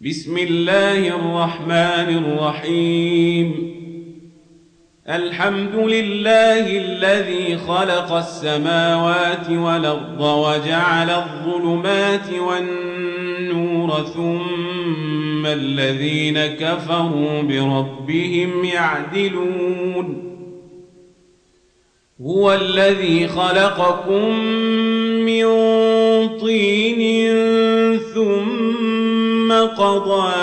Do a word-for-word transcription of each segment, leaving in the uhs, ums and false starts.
بسم الله الرحمن الرحيم. الحمد لله الذي خلق السماوات والأرض وجعل الظلمات والنور ثم الذين كفروا بربهم يعدلون. هو الذي خلقكم من طين ثم قضى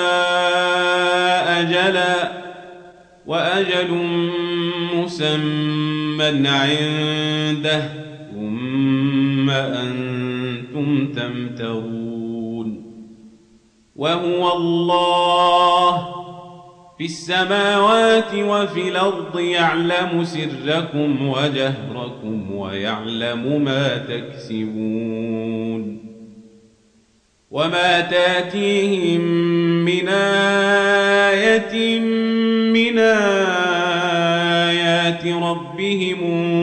أجلا وأجل مسمى عنده ثم أنتم تمترون. وهو الله في السماوات وفي الأرض يعلم سركم وجهركم ويعلم ما تكسبون. وما تاتيهم من آية من آيات ربهم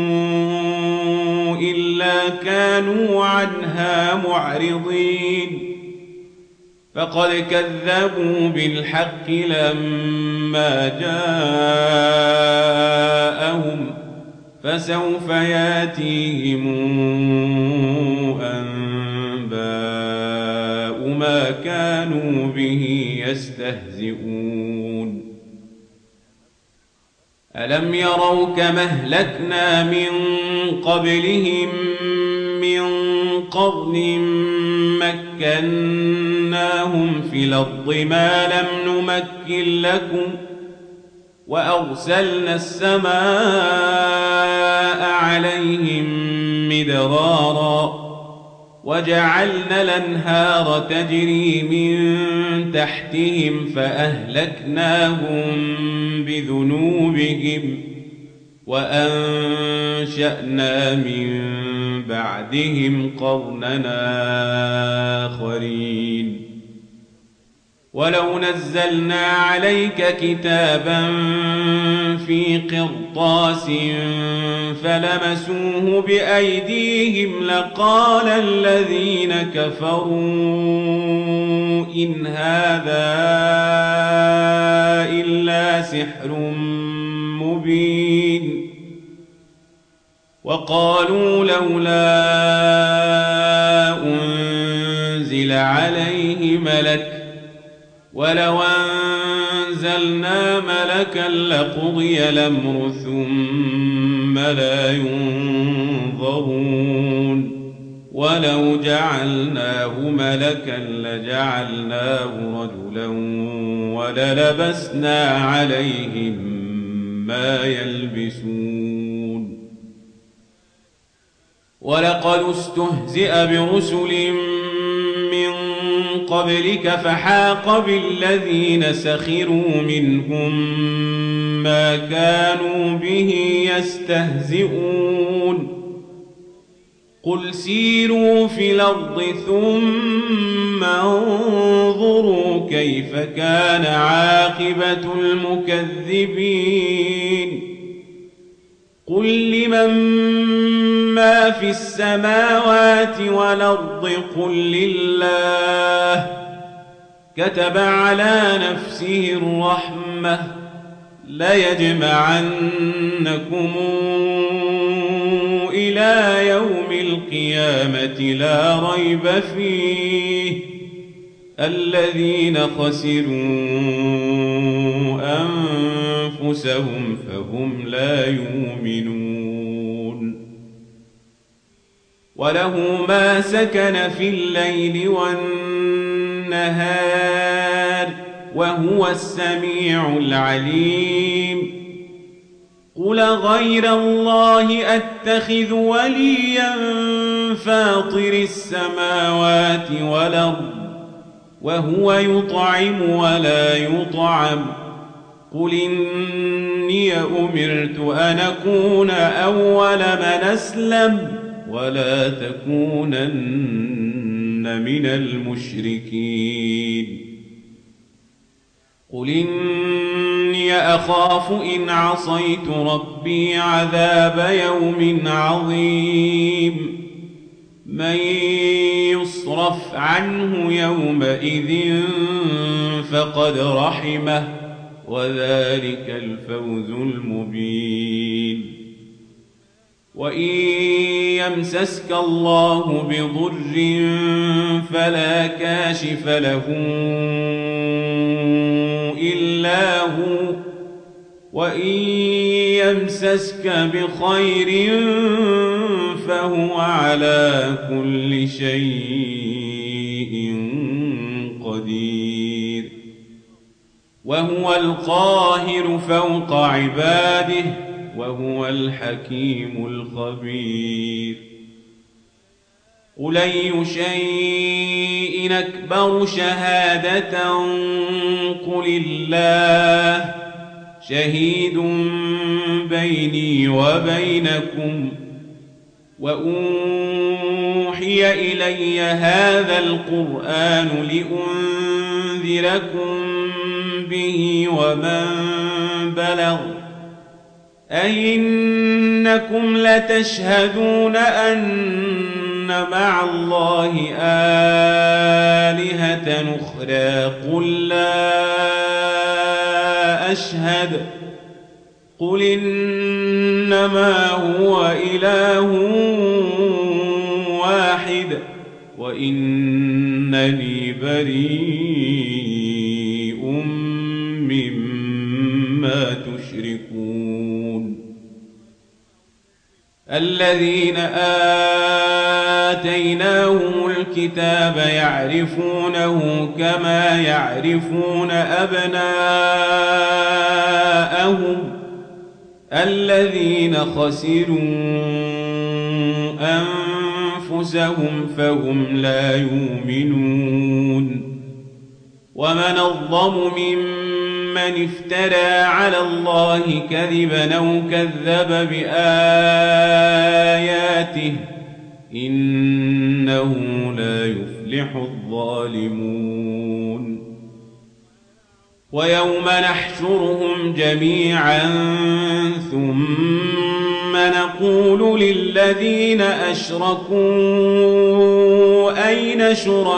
إلا كانوا عنها معرضين. فقد كذبوا بالحق لما جاءهم فسوف ياتيهم أنباء ما كانوا به يستهزئون. ألم يروا كما أهلكنا من قبلهم من قرن مكناهم في الأرض ما لم نمكن لكم وأرسلنا السماء عليهم مدرارا وجعلنا الأنهار تجري من تحتهم فأهلكناهم بذنوبهم وأنشأنا من بعدهم قرننا آخرين. ولو نزلنا عليك كتابا في قرطاس فلمسوه بأيديهم لقال الذين كفروا إن هذا إلا سحر مبين. وقالوا لولا أنزل عليه ملك ولو أنزلنا ملكا لقضي الأمر ثم لا ينظرون. ولو جعلناه ملكا لجعلناه رجلا وللبسنا عليهم ما يلبسون. ولقد استهزئ برسل من قبلك فحاق بالذين سخروا منهم ما كانوا به يستهزئون. قل سيروا في الأرض ثم انظروا كيف كان عاقبة المكذبين. قل لمن ما في السماوات والأرض قل لله كتب على نفسه الرحمة ليجمعنكم إلى يوم القيامة لا ريب فيه الذين خسروا أنفسهم فهم لا يؤمنون. وله ما سكن في الليل والنهار وهو السميع العليم. قل غير الله أتخذ وليا فاطر السماوات والأرض وهو يطعم ولا يطعم. قل إني أمرت أن أكون أول من أسلم ولا تكونن من المشركين. قل إني أخاف إن عصيت ربي عذاب يوم عظيم. من يصرف عنه يومئذ فقد رحمه وذلك الفوز المبين. وإن يمسسك الله بضر فلا كاشف له إلا هو وإن يمسسك بخير فهو على كل شيء قدير. وهو القاهر فوق عباده وهو الحكيم الخبير. قل أي شيء أكبر شهادة قل الله شهيد بيني وبينكم وأوحي إلي هذا القرآن لأنذركم به ومن بلغ أئنكم لتشهدون أن مع الله آلهة أخرى قل لا أشهد قل إنما هو إله واحد وإنني بريء مما تشركون. الذين آتيناهم الكتاب يعرفونه كما يعرفون أبناءهم الذين خسروا أنفسهم فهم لا يؤمنون. ومن أظلم ممن افترى على الله كذبا أو كذب بآياته إنه لا يفلح الظالمون. ويوم نحشرهم جميعا ثم نقول للذين أشركوا أين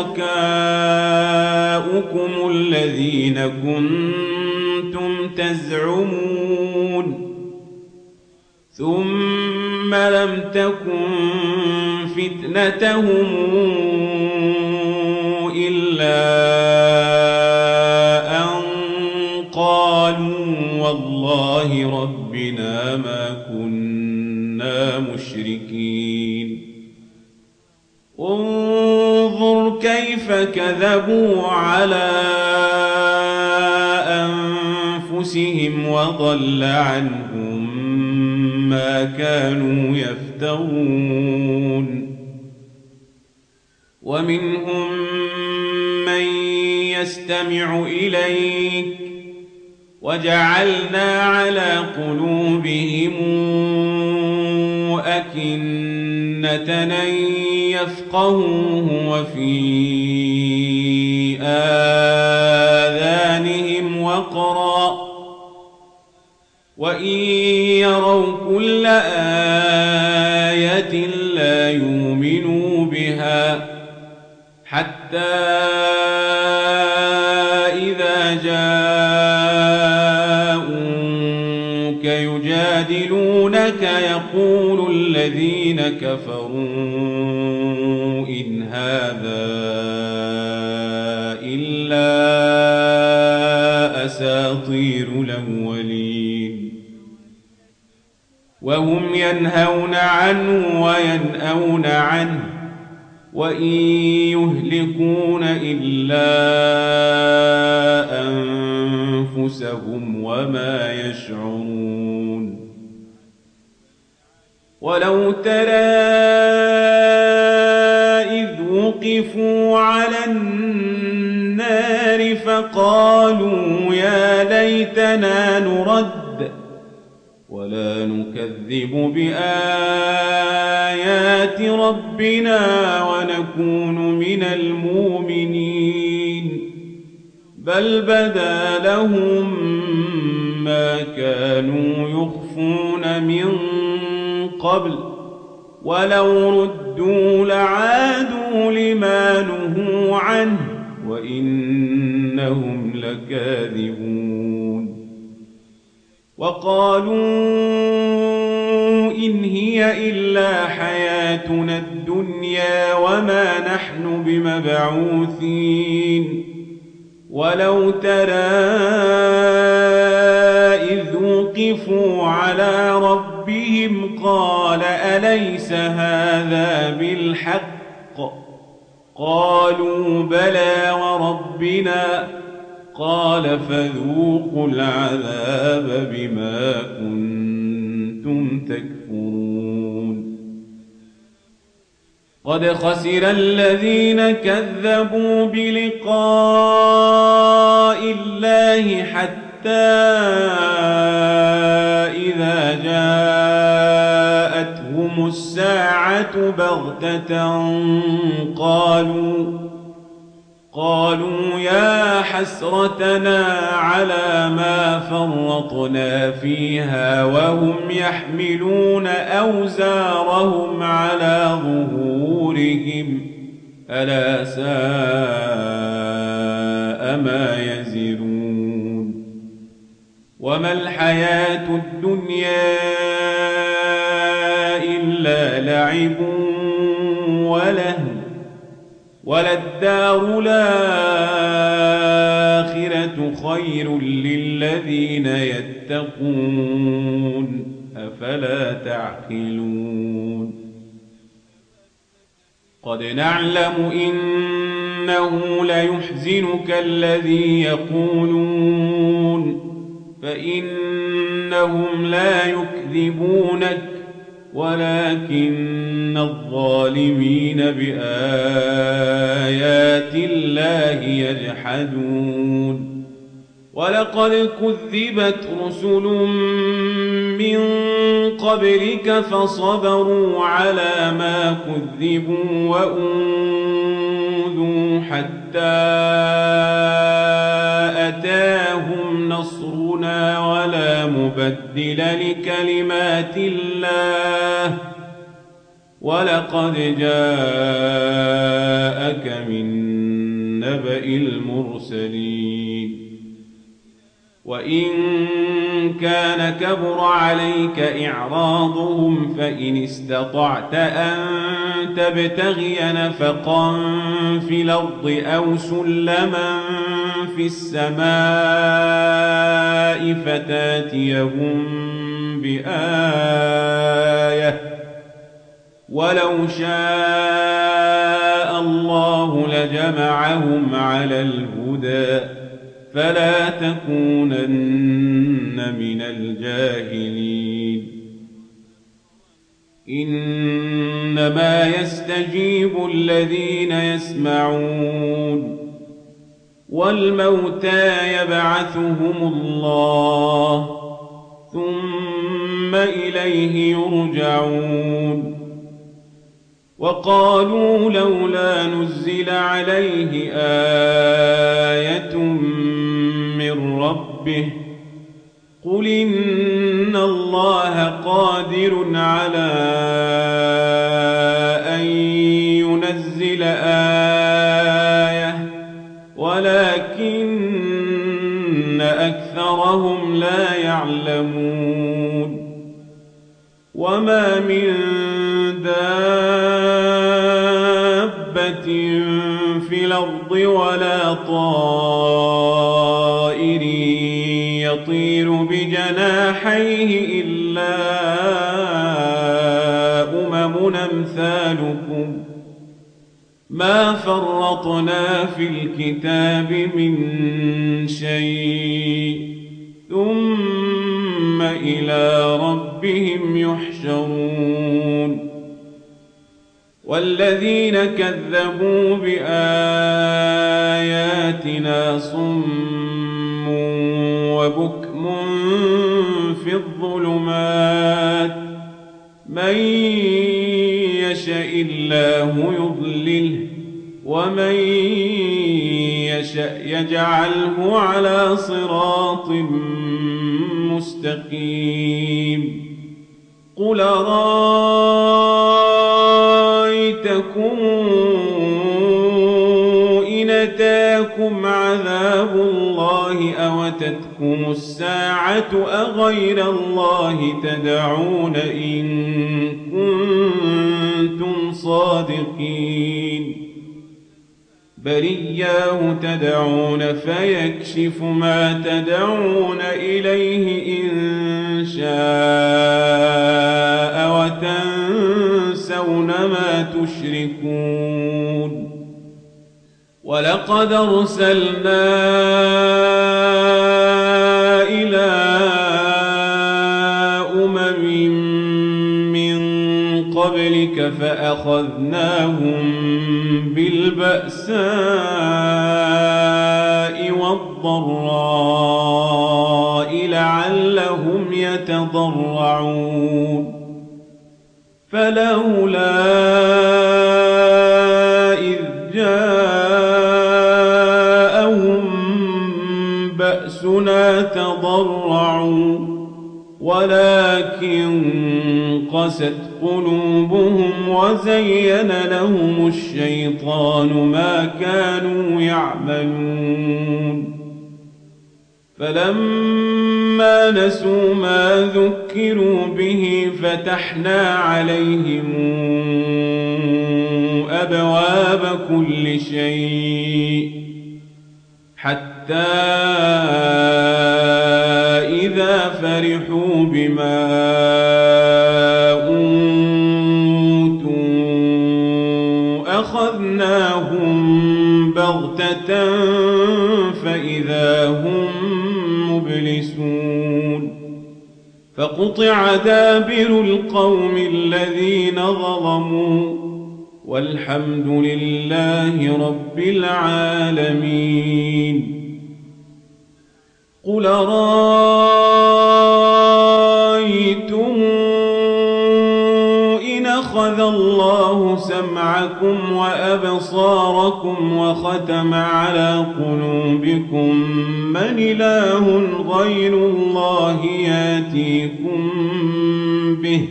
شركاؤكم الذين كنتم تزعمون ثم لم تكن فتنتهم إلا أن قالوا والله ربنا ما كنا مشركين. انظر كيف كذبوا على أنفسهم وضل عنهم ما كانوا يفترون. ومنهم من يستمع إليك وجعلنا على قلوبهم أكنة أن يفقهوه وفي آذانهم وقرا وإن يروا كل آية لا يؤمنوا بها حتى إذا جاءوك يجادلونك يقول الذين كفروا إن هذا إلا أساطير الأولين. وهم ينهون عنه وينأون عنه وإن يهلكون إلا أنفسهم وما يشعرون. ولو ترى إذ وقفوا على النار فقالوا يا ليتنا نرد ولا نكذب بآيات ربنا ونكون من المؤمنين بل بدا لهم ما كانوا يخفون من قبل ولو ردوا لعادوا لما نهوا عنه وإنهم لكاذبون وقالوا إن هي إلا حياتنا الدنيا وما نحن بمبعوثين ولو ترى إذ وقفوا على ربهم قال أليس هذا بالحق قالوا بلى وربنا قال فذوقوا العذاب بما كنتم تكفرون قد خسر الذين كذبوا بلقاء الله حتى إذا جاءتهم الساعة بغتة قالوا قالوا يا حسرتنا على ما فرطنا فيها وهم يحملون أوزارهم على ظهورهم ألا ساء ما يزرون وما الحياة الدنيا إلا لعب ولهو وللدار الآخرة خير للذين يتقون أفلا تعقلون قد نعلم إنه ليحزنك الذي يقولون فإنهم لا يكذبونك ولكن الظالمين بآيات الله يجحدون ولقد كذبت رسل من قبلك فصبروا على ما كذبوا وأوذوا حتى أتاهم نصرنا ولا مبدل لكلمات الله ولقد جاءك من نبأ المرسلين وإن كان كبر عليك إعراضهم فإن استطعت أن تبتغي نفقا في الأرض أو سلما في السماء فتاتيهم بآية ولو شاء الله لجمعهم على الهدى فلا تكونن من الجاهلين إنما يستجيب الذين يسمعون والموتى يبعثهم الله ثم إليه يرجعون وقالوا لولا نزل عليه آية من ربه قل إن الله قادر على أن ينزل آية ولكن أكثرهم لا يعلمون وما من دابة في الأرض ولا طائر يطير بجناحيه إلا أمم أمثالكم ما فرطنا في الكتاب من شيء ثم إلى ربهم يحشرون والذين كذبوا بآياتنا صم وبكم في الظلمات من يشاء الله يضلله ومن يشاء يجعله على صراط مستقيم قل أرأيتم إن أتاكم عذاب الله أوتتكم الساعة أغير الله تدعون إن كنتم صادقين بل إياه تدعون فيكشف ما تدعون إليه إن شاء وتنسون ما تشركون ولقد أرسلنا إلى أمم من قبلك فأخذناهم بالبأساء والضراء لعلهم يتضرعون فلولا إذ جاءهم بأسنا تضرعوا ولكن قست قلوبهم وزين لهم الشيطان ما كانوا يعملون فلما نسوا ما ذكروا به فتحنا عليهم أبواب كل شيء حتى إذا فرحوا بما أوتوا أخذناهم بغتة فإذا هم مبلسون فقطع دابر القوم الذين ظلموا والحمد لله رب العالمين قل رأيتم إن أخذ الله سمعكم وأبصاركم وختم على قلوبكم من إله غير الله ياتيكم به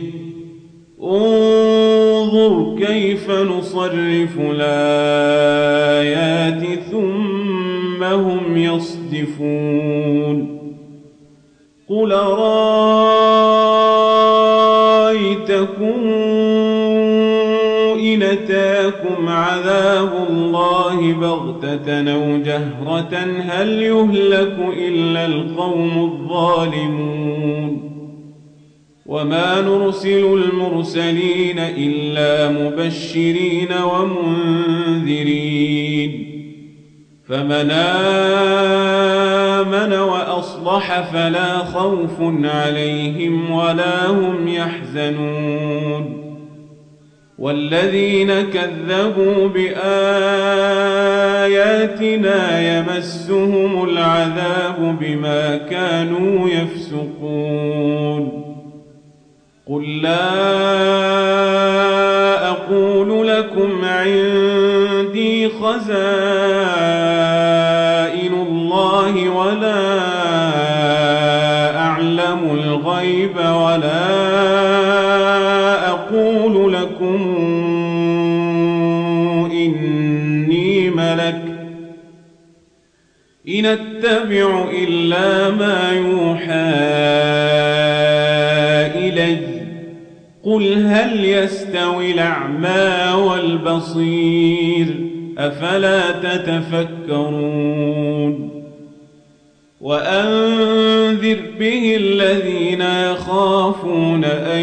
انظر كيف نصرف الآيات ثم هم يصدفون قل رأيتكم إن أتاكم عذاب الله بغتة أو جهرة هل يهلك إلا القوم الظالمون وما نرسل المرسلين إلا مبشرين ومنذرين فمن آمن وأصلح فلا خوف عليهم ولا هم يحزنون والذين كذبوا بآياتنا يمسهم العذاب بما كانوا يفسقون قل لا أقول لكم عندي خزائن الله ولا أعلم الغيب ولا أقول لكم إني ملك إن أتبع إلا ما يوحى إلي قل هل يستوي الأعمى والبصير أفلا تتفكرون وأنذر به الذين يخافون أن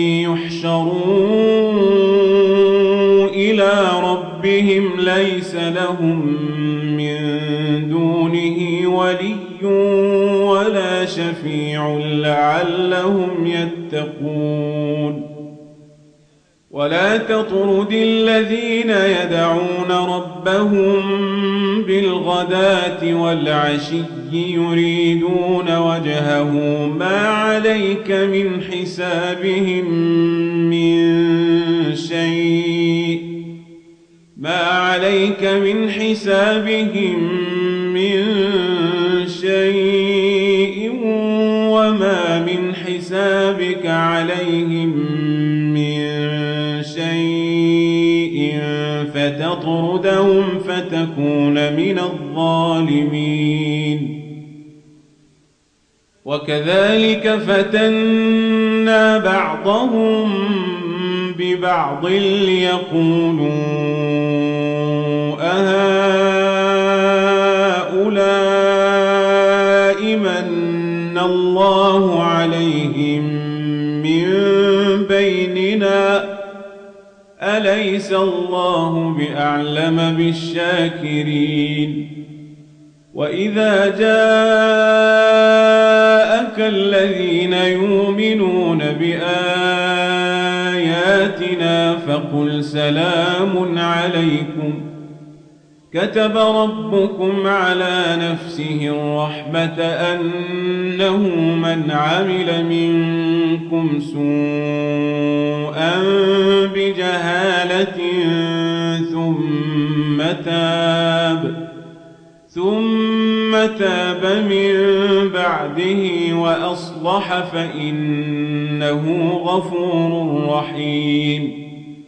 يحشروا إلى ربهم ليس لهم من دونه ولي ولا شفيع لعلهم يتقون ولا تطرد الذين يدعون ربهم بالغداة والعشي يريدون وجهه ما عليك من حسابهم من شيء ما عليك من حسابهم من شيء وما من حسابك عليهم من شيء بالظالمين. وكذلك فتنا بعضهم ببعض ليقولوا أهؤلاء من الله عليهم من بيننا أليس الله بأعلم بالشاكرين. وإذا جاءك الذين يؤمنون بآياتنا فقل سلام عليكم كتب ربكم على نفسه الرحمة أنه من عمل منكم سوءا بجهالة ثم تاب ثم تاب من بعده وأصلح فإنه غفور رحيم.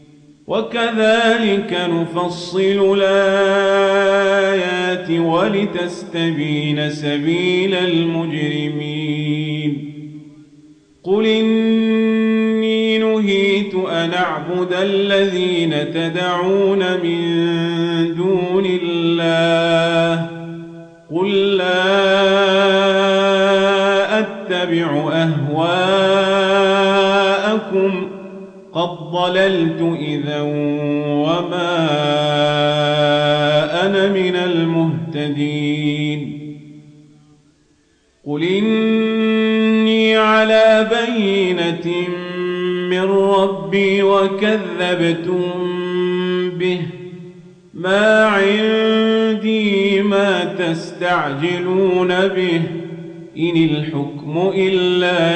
وكذلك نفصل الآيات ولتستبين سبيل المجرمين. قل إني نهيت أن أعبد الذين تدعون من دون الله قل لا أتبع أهواءكم قد ضللت إذا وما أنا من المهتدين. قل إني على بينة من ربي وكذبتم به ما عندي ما تستعجلون به إن الحكم إلا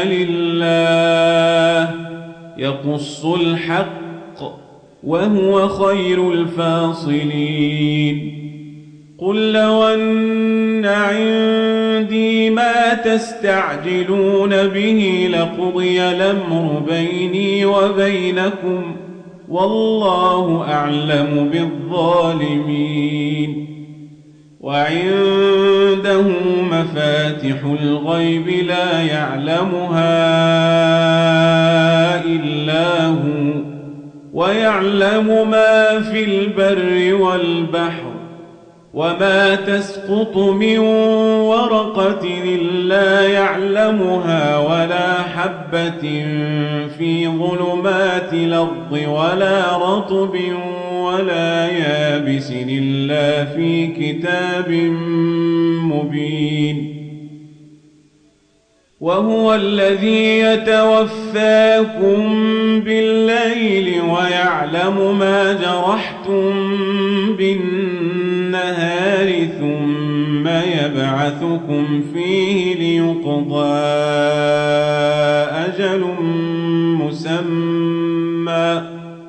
لله يقص الحق وهو خير الفاصلين. قل لو أن عندي ما تستعجلون به لقضي الأمر بيني وبينكم والله أعلم بالظالمين. وعنده مفاتح الغيب لا يعلمها إلا هو ويعلم ما في البر والبحر وما تسقط من ورقة إلا يعلمها ولا حبة في ظلمات الأرض ولا رطب ولا يابس إلا في كتاب مبين. وهو الذي يتوفاكم بالليل ويعلم ما جرحتم بالنهار ثم يبعثكم فيه ليقضى أجل مسمى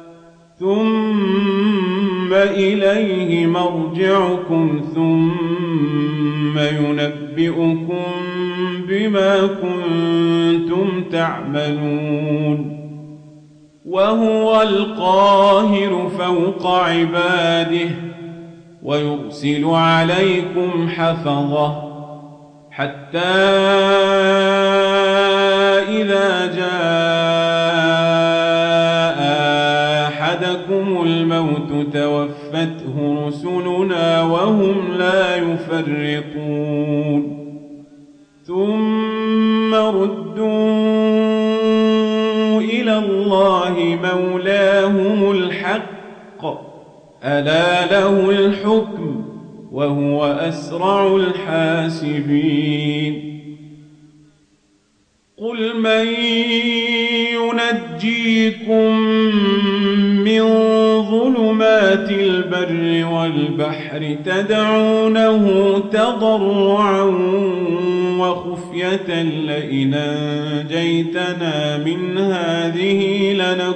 ثم إليه مرجعكم ثم ينبئكم بما كنتم تعملون. وهو القاهر فوق عباده ويرسل عليكم حفظة حتى إذا جاء أحدكم الموت توفته رسلنا وهم لا يفرطون ثم ردوا إلى الله مولاهم الحق ألا له الحكم وهو أسرع الحاسبين. قل من ينجيكم من ظلمات البر والبحر تدعونه تضرعا وخفية لئن أنجيتنا من هذه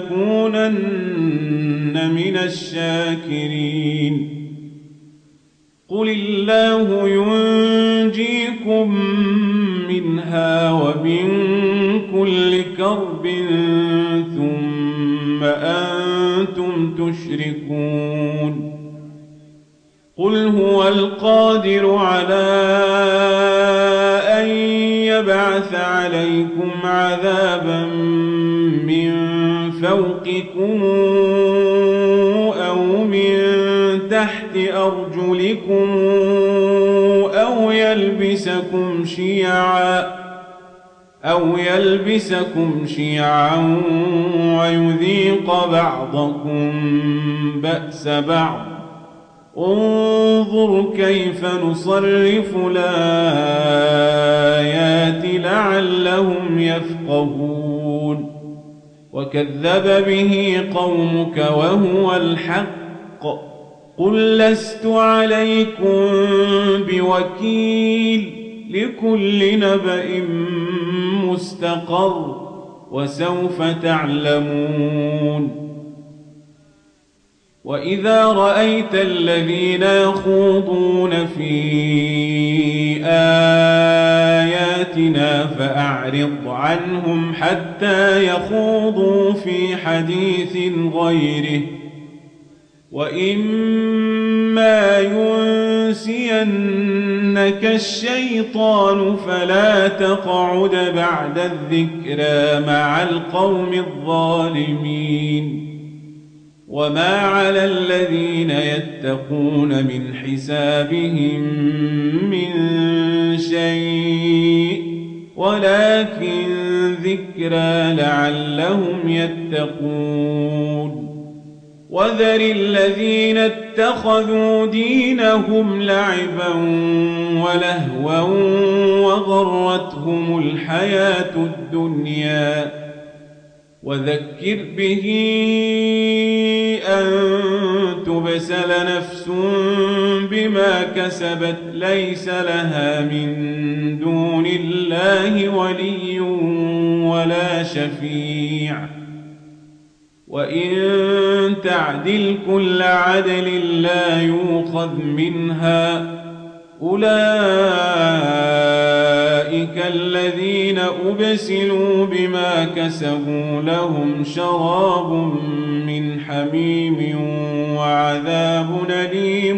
لنكونن من الشاكرين. قل الله ينجيكم منها ومن كل كرب ثم أنتم تشركون. قل هو القادر على أن يبعث عليكم عذابا من فوقكم أو من تحت أرجلكم أو يلبسكم شيعا أو يلبسكم شيعا ويذيق بعضكم بأس بعض انظر كيف نصرف الآيات لعلهم يفقهون وكذب به قومك وهو الحق قل لست عليكم بوكيل لكل نبأ مستقر وسوف تعلمون وإذا رأيت الذين يخوضون في آياتنا فأعرض عنهم حتى يخوضوا في حديث غيره وإما ينسينك الشيطان فلا تقعد بعد الذكرى مع القوم الظالمين وما على الذين يتقون من حسابهم من شيء ولكن ذكرى لعلهم يتقون وذر الذين اتخذوا دينهم لعبا ولهوا وغرتهم الحياة الدنيا وذكر به أن تبسل نفس بما كسبت ليس لها من دون الله ولي ولا شفيع وإن تعدل كل عدل لا يؤخذ منها أولئك الذين أبسلوا بما كسبوا لهم شراب من حميم وعذاب أليم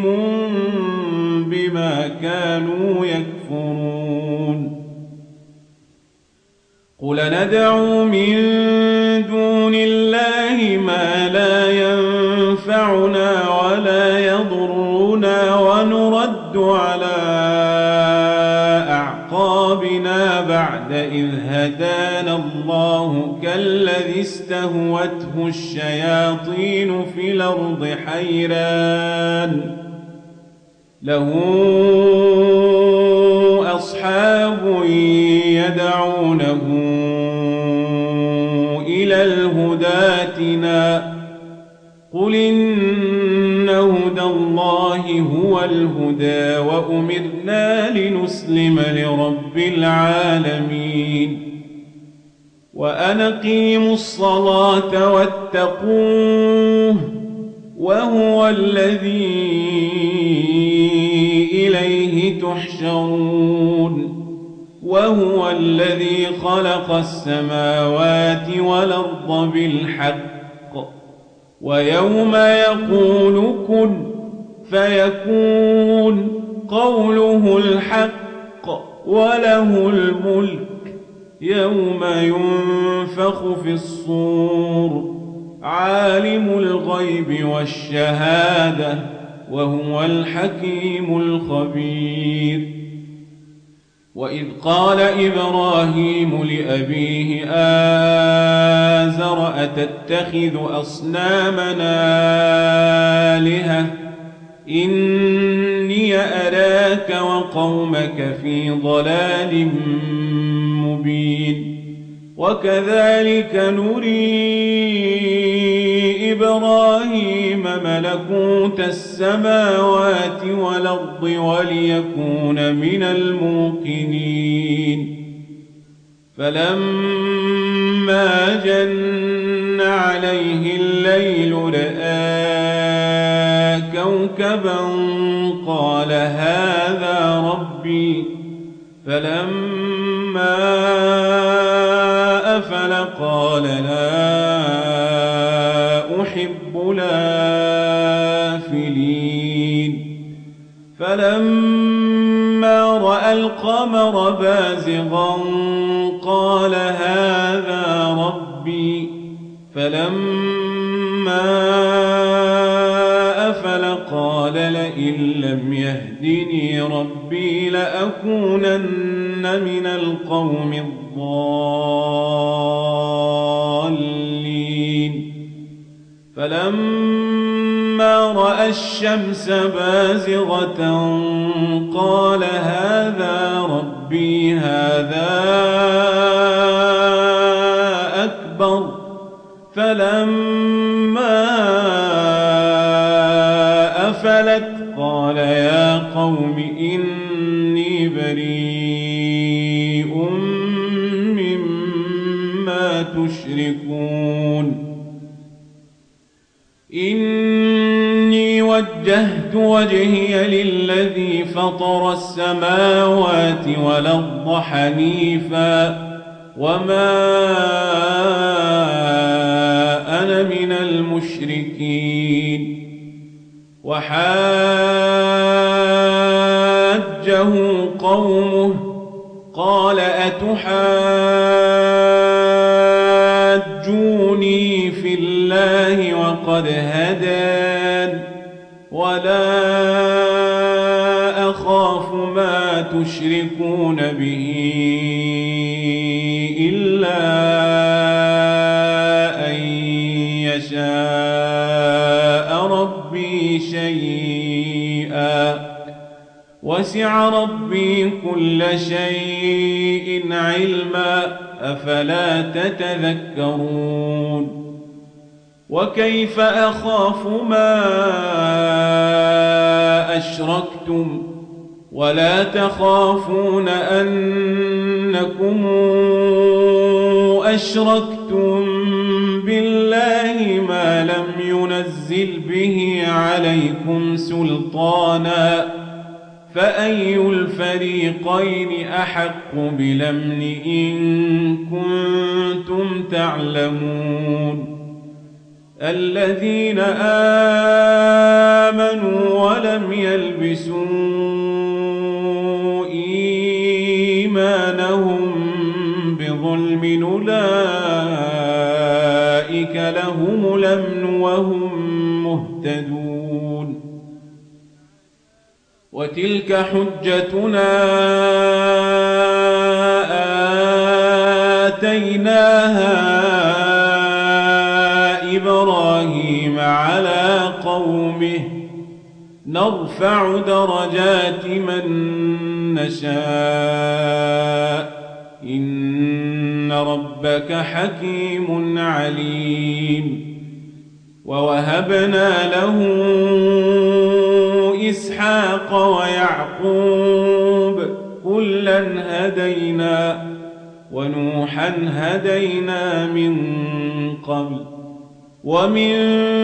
بما كانوا يكفرون قل ندعو من دون الله ما لا ينفعنا ولا يضرنا ونرد على أعقابنا بعد إذ هدانا الله كالذي استهوته الشياطين في الأرض حيران له أصحاب يدعونه إلى الهدى ائتنا قل إن هدى الله هو الهدى وأمرنا لنسلم لرب العالمين وأن أقيموا الصلاة واتقوه وهو الذي إليه تحشرون وهو الذي خلق السماوات والأرض بالحق ويوم يقول كن فيكون قوله الحق وله الملك يوم ينفخ في الصور عالم الغيب والشهادة وهو الحكيم الخبير وإذ قال إبراهيم لأبيه آزر أتتخذ أصنامنا آلهة إني أراك وقومك في ضلال مبين وكذلك نري إبراهيم ملكوت السماوات والأرض وليكون من الموقنين فلما جن عليه الليل رأى كوكبا قال هذا ربي فلما أفل قال لا أحب الآفلين فلما رأى القمر بازغا قال هذا ربي فلما أفل قال لئن لم يهدني ربي لأكونن من القوم الضالين فلما رأى الشمس بازغة قال هذا ربي هذا أكبر فلما أفلت قال يا قوم إني بريء مما تشركون إني وجهت وجهي للذي فطر السماوات والأرض حنيفا وما أنا من المشركين وحاجه قومه قال أتحاجوني في الله وقد هدان ولا أخاف ما تشركون به إلا أن يشاء ربي شيئا وسع ربي كل شيء علما أفلا تتذكرون وكيف أخاف ما أشركتم ولا تخافون أنكم أشركتم بالله ما لم ينزل به عليكم سلطانا فأي الفريقين أحق بالأمن إن كنتم تعلمون الذين آمنوا ولم يلبسوا إيمانهم بظلم أولئك لهم الأمن وهم مهتدون وتلك حجتنا آتيناها إبراهيم على قومه نرفع درجات من نشاء إن ربك حكيم عليم ووهبنا له إسحاق ويعقوب كلا هدينا ونوحا هدينا من قبل ومن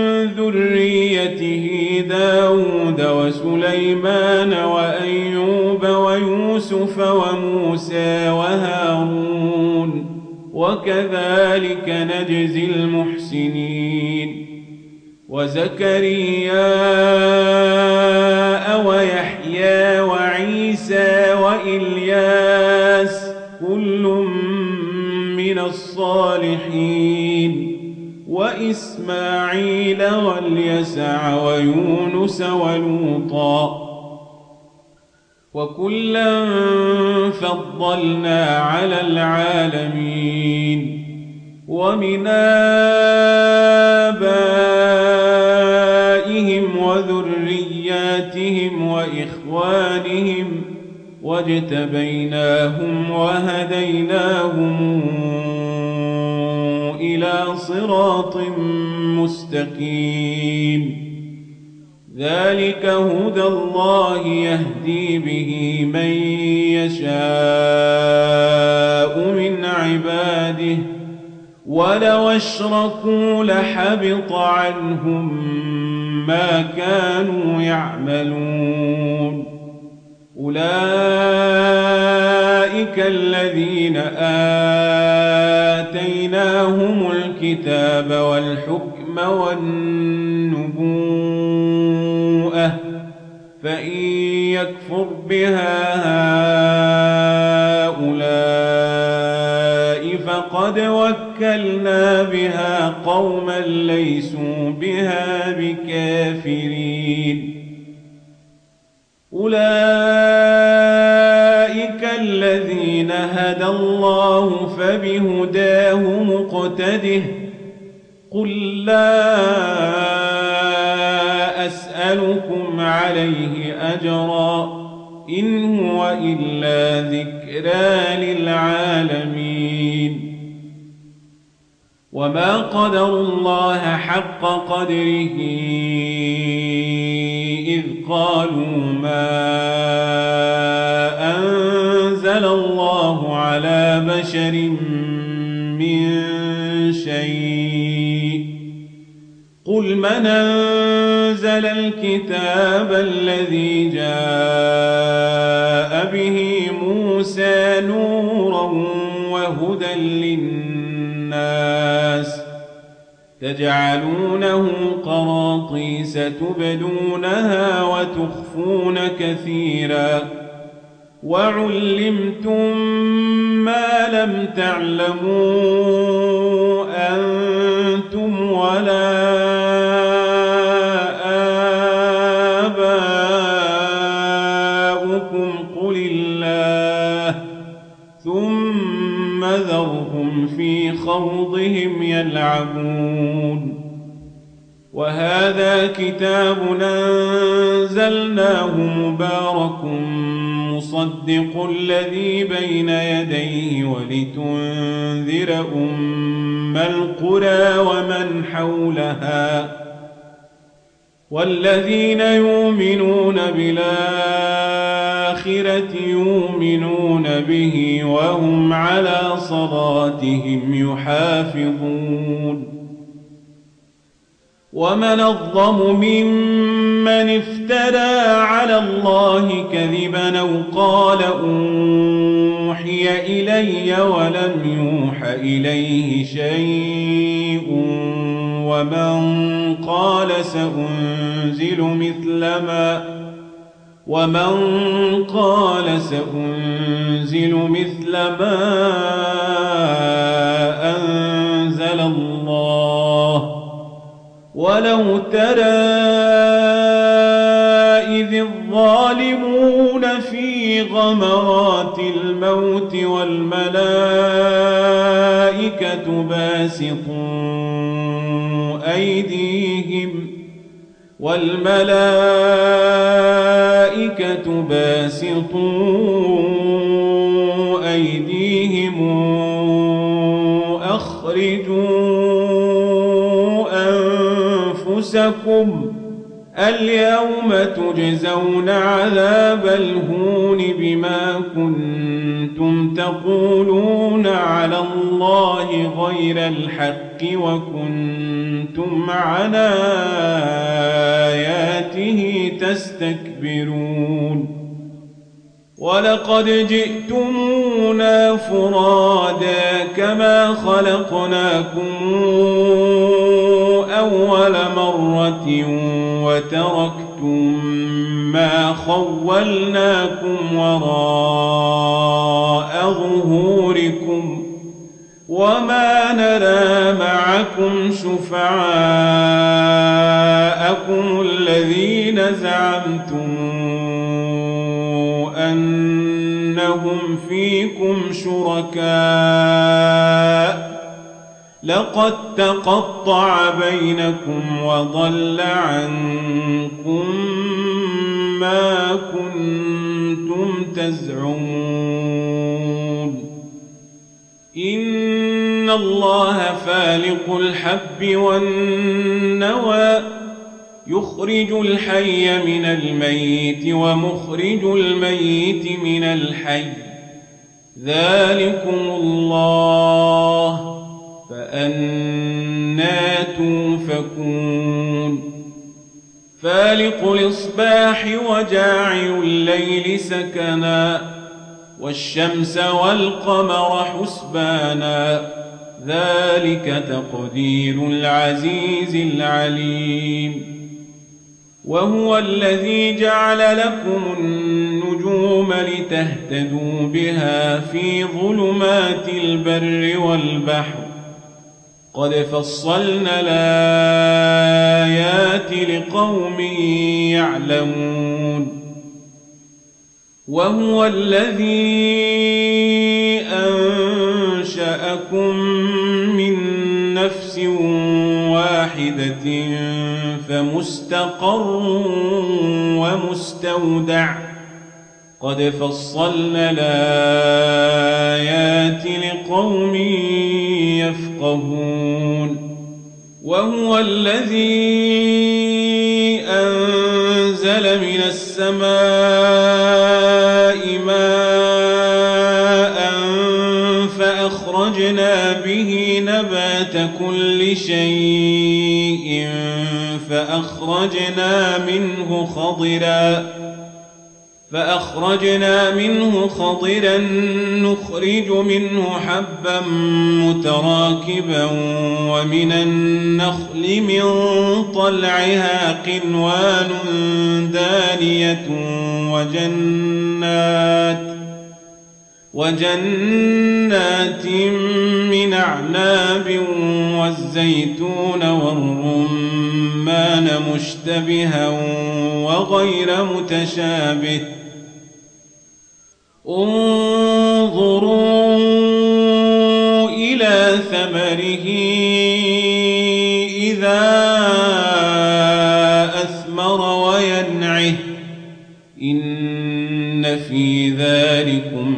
ذريته داود وسليمان وأيوب ويوسف وموسى وهارون وكذلك نجزي المحسنين وزكريا ويحيى وعيسى وإلياس كل من الصالحين وإسماعيل واليسع ويونس ولوطا وكلا فضلنا على العالمين ومن آبائهم وذرياتهم وإخوانهم واجتبيناهم وهديناهم إلى صراط مستقيم ذلك هدى الله يهدي به من يشاء من عباده ولو أشركوا لحبط عنهم ما كانوا يعملون أولئك الذين آتيناهم الكتاب والحكم والنبوءة فإن بها هؤلاء فقد وكلنا بها قوما ليسوا بها بكافرين أولئك الذين هدى الله فبهداه مقتده قل لا أسألكم عليه أجرا إن هو إلا ذكرى للعالمين وما قدروا الله حق قدره إذ قالوا ما أنزل الله على بشر من شيء قل من أنزل الكتاب الذي جاء به موسى نورا وهدى للناس تجعلونه قراطيس تبدونها وتخفون كثيرا وعلمتم ما لم تعلموا أنتم ولا آباؤكم قل الله ثم ذرهم في خوضهم يلعبون وهذا كتاب أنزلناه مبارك مصدق الذي بين يديه ولتنذر أم القرى ومن حولها والذين يؤمنون بالآخرة يؤمنون به وهم على صلاتهم يحافظون ومن أظلم ممن افترى على الله كذبا أو قال أوحي إلي ولم يوح إليه شيء ومن قال سأنزل مثل ما ومن قال سأنزل مثل ما أنزل الله ولو ترى إذ الظالمون في غمرات الموت والملائكة باسطوا أيديهم والملائكة باسطوا أيديهم أخرجوا أنفسكم اليوم تجزون عذاب الهون بما كنتم تقولون على الله غير الحق وكنتم عن آياته تستكبرون ولقد جئتمونا فرادا كما خلقناكم أول مرة وتركتم ما خولناكم وراء ظهوركم وما نرى معكم شفعاءكم الذين زعمتم أنهم فيكم شركاء لقد تقطع بينكم وضل عنكم ما كنتم تزعمون إن الله فالق الحب والنوى يخرج الحي من الميت ومخرج الميت من الحي ذلكم الله فأنى توفكون فالق الإصباح وجاعل الليل سكنا والشمس والقمر حسبانا ذلك تقدير العزيز العليم وهو الذي جعل لكم النجوم النجوم لتهتدوا بها في ظلمات البر والبحر قد فصلنا الآيات لقوم يعلمون وهو الذي أنشأكم من نفس واحدة فمستقر ومستودع قد فصلنا الآيات لقوم يفقهون وهو الذي أنزل من السماء ماء فأخرجنا به نبات كل شيء فأخرجنا منه خضرا فأخرجنا منه خضرا نخرج منه حبا متراكبا ومن النخل من طلعها قنوان دانية وجنات وجنات من أعناب والزيتون والرمان مشتبها وغير متشابه انظروا إلى ثمره إذا أثمر وينعه إن في ذلكم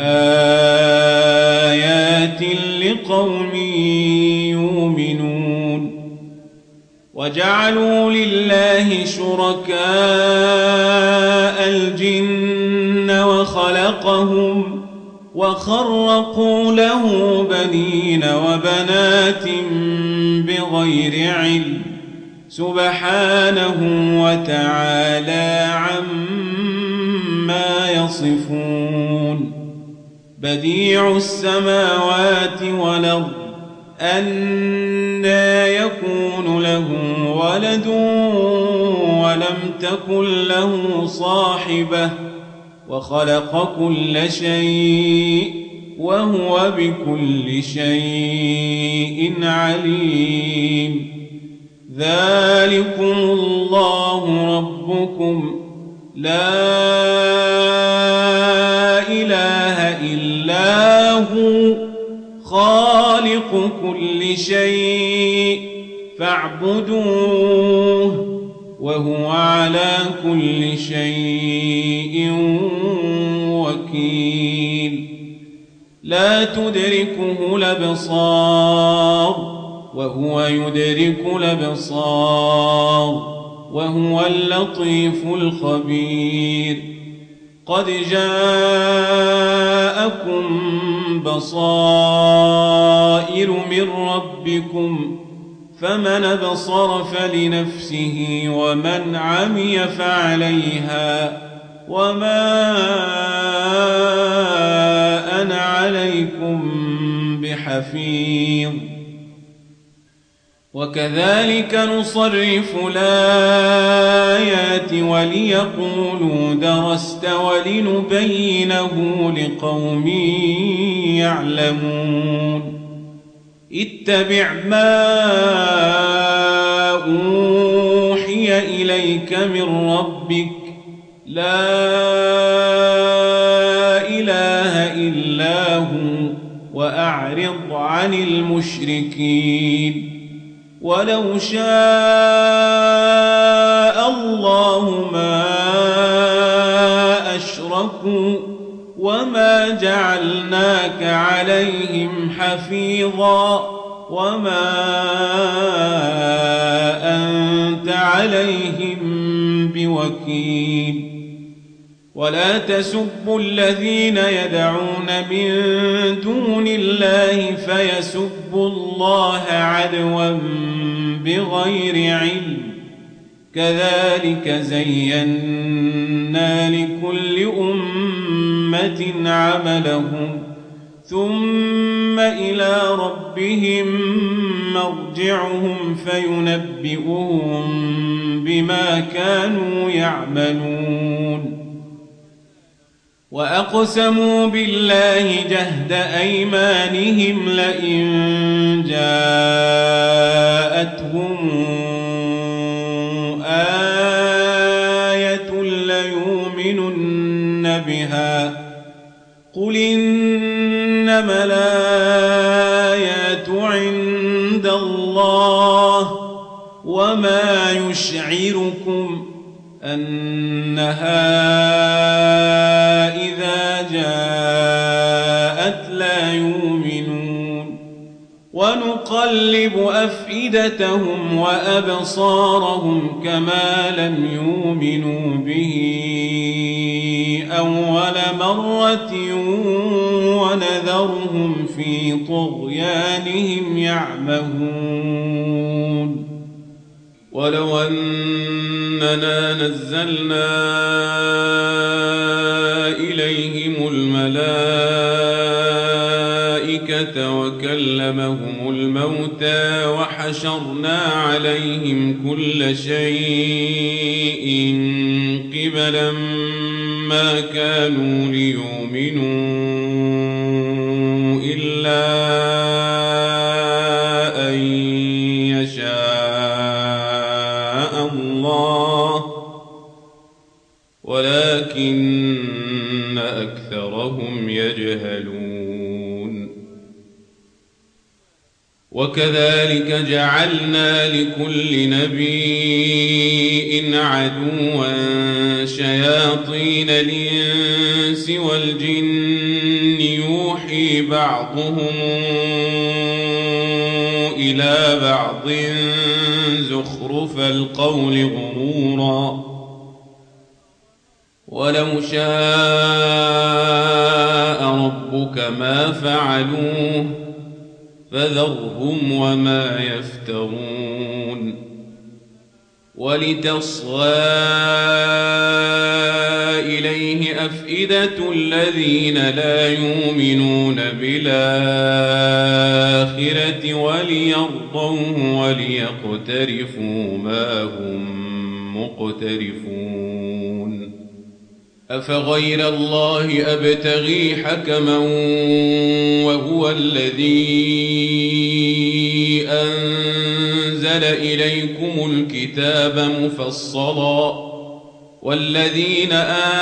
لآيات لقوم يؤمنون وجعلوا لله شركاء الجن وخلقهم وخرقوا له بنين وبنات بغير علم سبحانه وتعالى عما يصفون بديع السماوات والأرض أنى يكون له ولد ولم تكن له صاحبة وخلق كل شيء وهو بكل شيء عليم ذلكم الله ربكم لا إله إلا هو خالق كل شيء فاعبدوه وهو على كل شيء وكيل لا تدركه الأبصار وهو يدرك الأبصار وهو اللطيف الخبير قد جاءكم بصائر من ربكم فمن أبصر فلنفسه ومن عمي فعليها وما أنا عليكم بحفيظ وكذلك نصرف الآيات وليقولوا درست ولنبينه لقوم يعلمون اتبع ما أوحي إليك من ربك لا إله إلا هو وأعرض عن المشركين ولو شاء الله ما أشركوا وما جعلناك عليهم حفيظا وما أنت عليهم بوكيل ولا تسبوا الذين يدعون من دون الله فيسبوا الله عدوا بغير علم كذلك زينا لكل أمة عملهم ثم إلى ربهم مرجعهم فينبئهم بما كانوا يعملون وأقسموا بالله جهد أيمانهم لئن جاءتهم آية ليؤمنن بها قل إنما الآيات عند الله وما يشعركم أنها إذا جاءت لا يؤمنون ونقلب أفئدتهم وأبصارهم كما لم يؤمنوا به أول مرة ونذرهم في طغيانهم يعمهون ولو أننا نزلنا إليهم الملائكة وكلمهم الموتى وحشرنا عليهم كل شيء قبلا ما كانوا ليؤمنوا إلا أن يشاء الله ولكن أكثرهم يجهلون وكذلك جعلنا لكل نبي عدوا شياطين الإنس والجن يوحي بعضهم إلى بعض زخرف القول غرورا ولو شاء ربك ما فعلوه فذرهم وما يفترون ولتصغى إليه أفئدة الذين لا يؤمنون بالآخرة وليرضوه وليقترفوا ما هم مقترفون أفغير الله أبتغي حكما وهو الذي أنزل إليكم الكتاب مفصلا والذين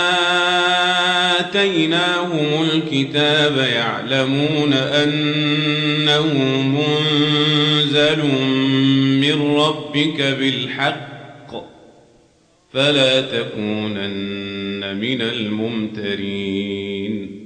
آتيناهم الكتاب يعلمون أنه منزل من ربك بالحق فلا تكونن من الممترين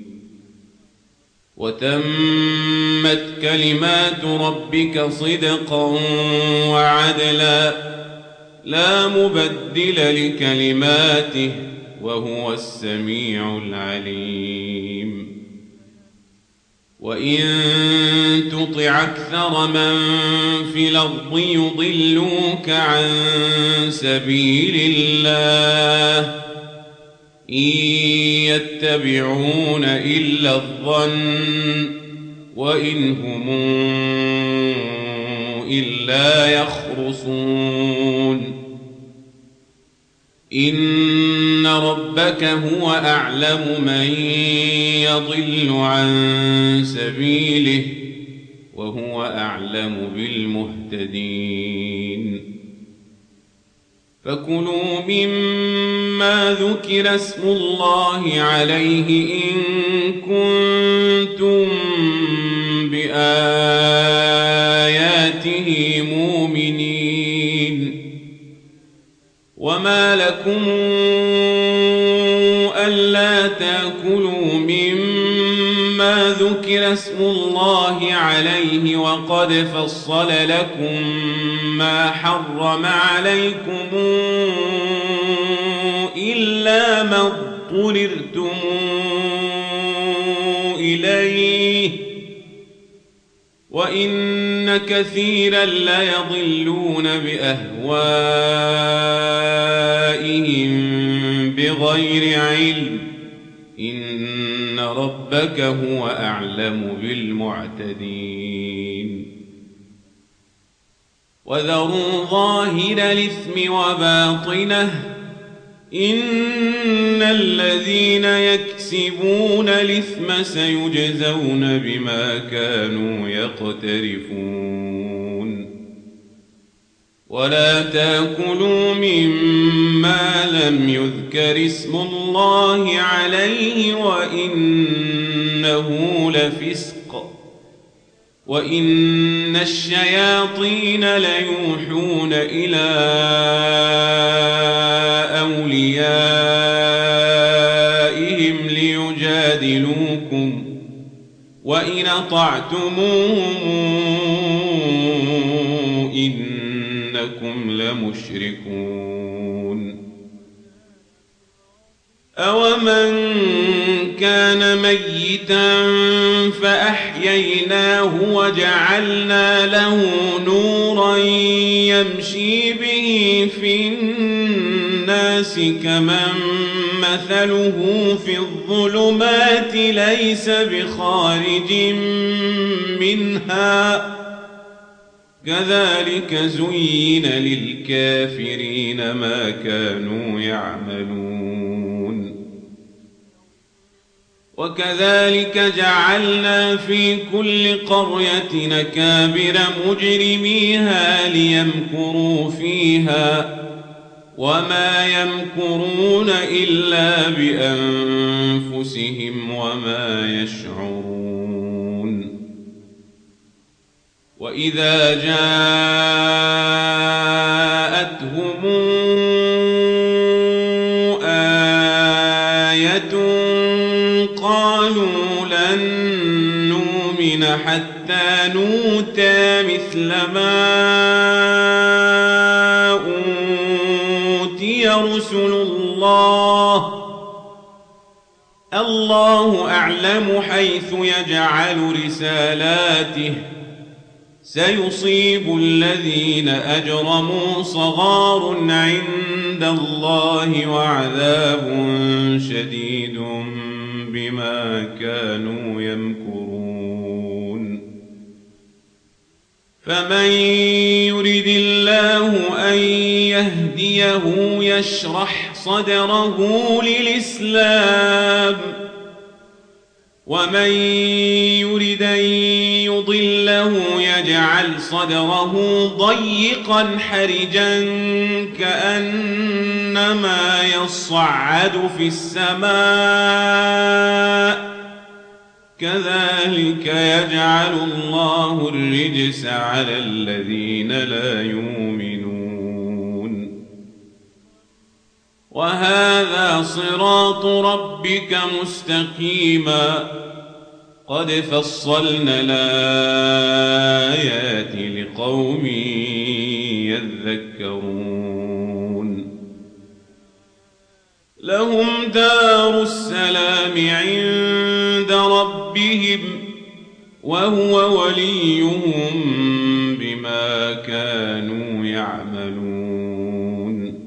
وتمت كلمات ربك صدقا وعدلا لا مبدل لكلماته وهو السميع العليم وإن تطع أكثر من في الأرض يضلوك عن سبيل الله إن يتبعون إلا الظن وإن هم إلا يخرصون إن ربك هو أعلم من يضل عن سبيله وهو أعلم بالمهتدين فكلوا مما ذكر اسم الله عليه إن كنتم بآياته مؤمنين وما لكم ألا تأكلوا مما ذكر اسم الله عليه وقد فصل لكم ما حرم عليكم إلا ما اضطررتم إليه وإن كثيرا ليضلون بأهوائهم بغير علم إن ربك هو أعلم بالمعتدين وذروا ظاهر الإثم وباطنه إن الذين يكسبون الإثم سيجزون بما كانوا يقترفون ولا تأكلوا مما لم يذكر اسم الله عليه وإنه لفسق وإن الشياطين ليوحون إلى أوليائهم ليجادلوكم وإن أطعتموهم إنكم لمشركون أومن كان ميتا فأحييناه وجعلنا له نورا يمشي به في الناس كمن مثله في الظلمات ليس بخارج منها كذلك زين للكافرين ما كانوا يعملون وكذلك جعلنا في كل قرية أكابر مجرميها ليمكروا فيها وما يمكرون إلا بأنفسهم وما يشعرون وإذا جاءتهم آية قالوا لن نؤمن حتى نؤتى مثل ما أوتي رسل الله الله أعلم حيث يجعل رسالاته سيصيب الذين أجرموا صغار عند الله وعذاب شديد بما كانوا يمكرون فمن يرد الله أن يهديه يشرح صدره للإسلام ومن يرد أن يضله يجعل صدره ضيقا حرجا كأنما يصعد في السماء كذلك يجعل الله الرجس على الذين لا يؤمنون وهذا صراط ربك مستقيما قد فصلنا الآيات لقوم يذكرون لهم دار السلام عند ربهم وهو وليهم بما كانوا يعملون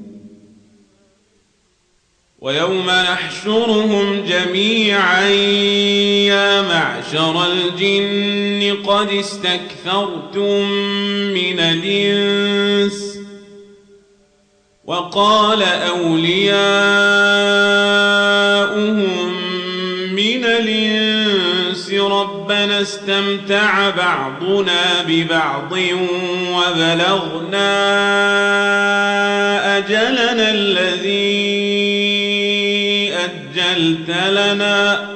ويوم نحشرهم جميعا يا معشر الجن قد استكثرتم من الإنس وقال أولياؤهم من الإنس ربنا استمتع بعضنا ببعض وبلغنا أجلنا الذي أجلت لنا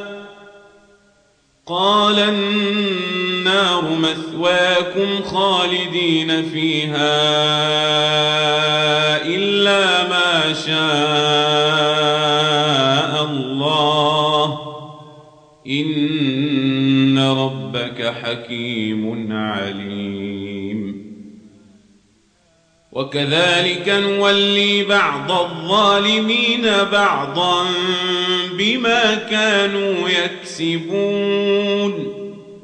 قال النار مثواكم خالدين فيها إلا ما شاء الله إن ربك حكيم عليم وكذلك نولي بعض الظالمين بعضا بما كانوا يكسبون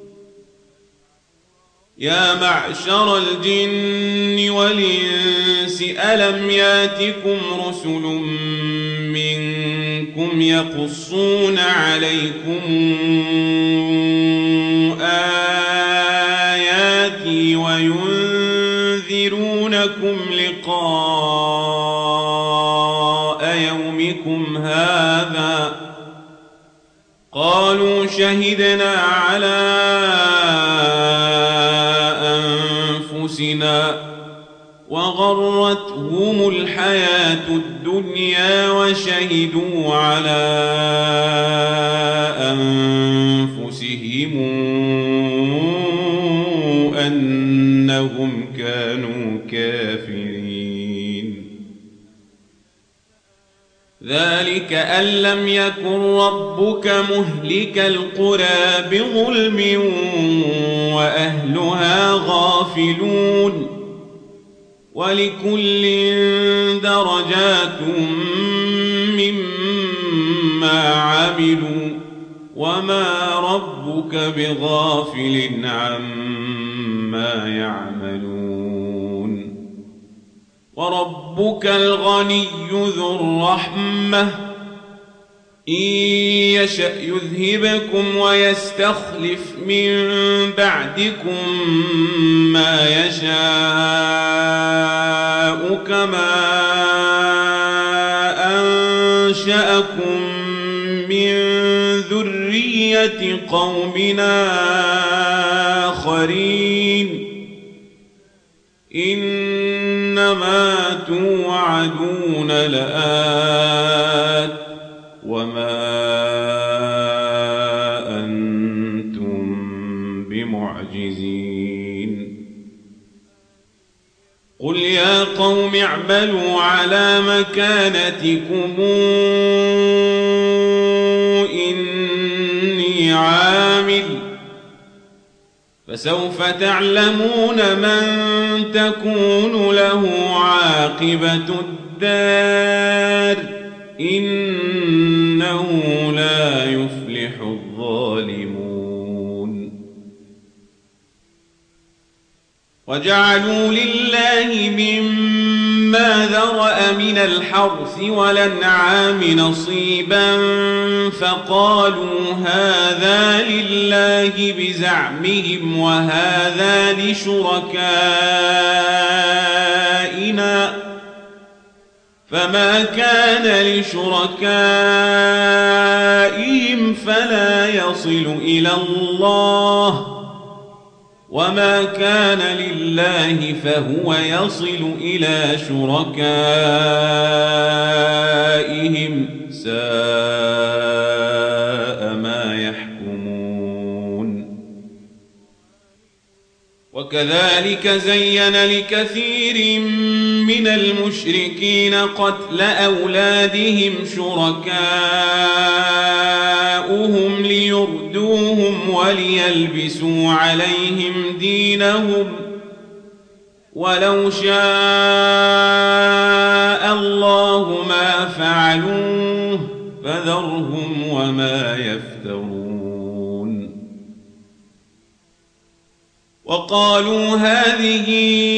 يا معشر الجن والإنس ألم ياتكم رسل منكم يقصون عليكم آياتي وينذرونكم لقاء يوم شهدنا على أنفسنا وغرتهم الحياة الدنيا وشهدوا على أنفسهم أنهم كانوا كافرين. ذلك أن لم يكن ربك مهلك القرى بظلم وأهلها غافلون ولكل درجات مما عملوا وما ربك بغافل عما يعملون. وربك الغني ذو الرحمة إن يشأ يذهبكم ويستخلف من بعدكم ما يشاء كما أنشأكم من ذرية قومنا آخرين إنما توعدون لآت وما أنتم بمعجزين. قل يا قوم اعملوا على مكانتكم إني عامل فسوف تعلمون من تكون له عاقبة الدار إنه لا يفلح الظالمون. وجعلوا لله مما ذرأ من الحرث والأنعام نصيبا فقالوا هذا لله بزعمهم وهذا لشركائنا فما كان لشركائهم فلا يصل إلى الله وما كان لله فهو يصل إلى شركائهم ساء ما يحكمون. وكذلك زين لكثير من المشركين قتل أولادهم شركاؤهم ليردوهم وليلبسوا عليهم دينهم ولو شاء الله ما فعلوه فذرهم وما يفترون. وقالوا هذه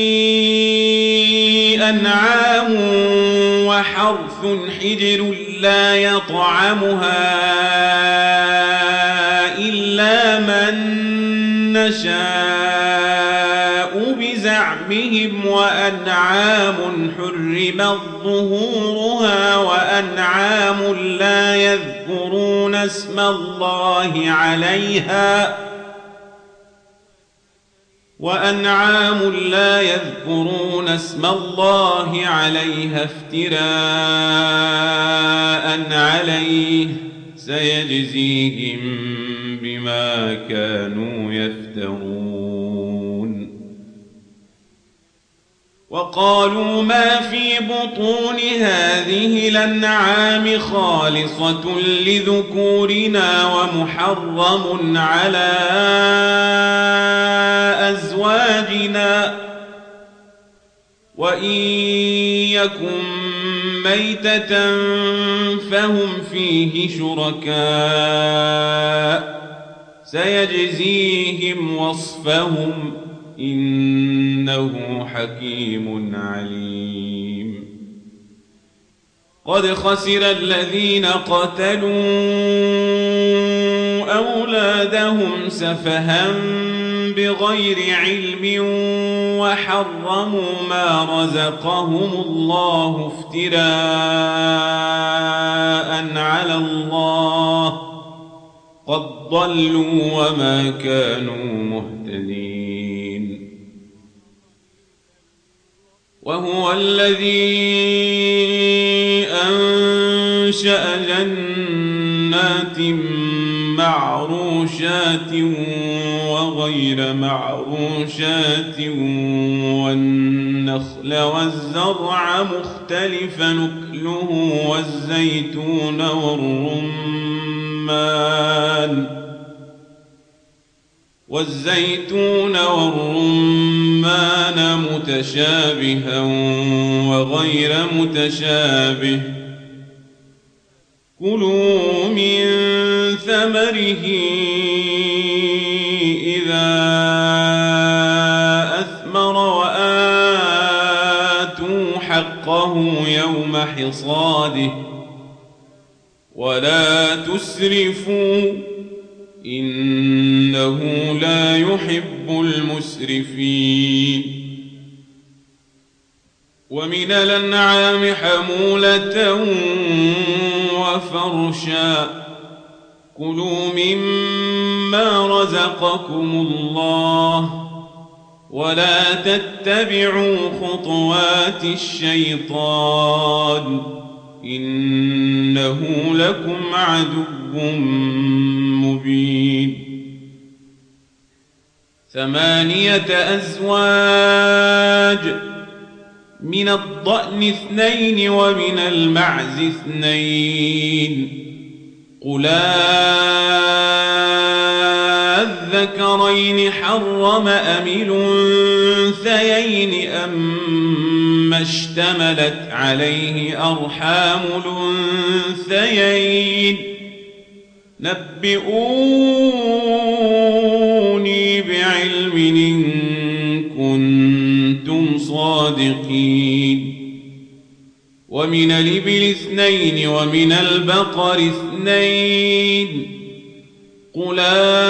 أنعام وحرث حجر لا يطعمها إلا من نشاء بزعمهم وأنعام حرمت ظهورها وأنعام لا يذكرون اسم الله عليها وأنعام لا يذكرون اسم الله عليها افتراء عليه سيجزيهم بما كانوا يفترون. وقالوا ما في بطون هذه الأنعام خالصة لذكورنا ومحرم على أزواجنا وإن يكن ميتة فهم فيه شركاء سيجزيهم وصفهم إنه حكيم عليم. قد خسر الذين قتلوا أولادهم سفها بغير علم وحرموا ما رزقهم الله افتراء على الله قد ضلوا وما كانوا مهتدين. وهو الذي أنشأ جنات معروشات وغير معروشات والنخل والزرع مختلفا نكله والزيتون والرمان والزيتون والرمان متشابها وغير متشابه كلوا من ثمره إذا أثمر وآتوا حقه يوم حصاده ولا تسرفوا إنه لا يحب المسرفين. ومن الأنعام حمولة وفرشا كلوا مما رزقكم الله ولا تتبعوا خطوات الشيطان إنه لكم عدو مبين. ثمانية أزواج من الضأن اثنين ومن المعز اثنين قل الذكرين حرم أم الأنثيين أما اشتملت عليه أرحام الأنثيين نبئوني بعلم إن كنتم صادقين. ومن الإبل اثنين ومن البقر اثنين قل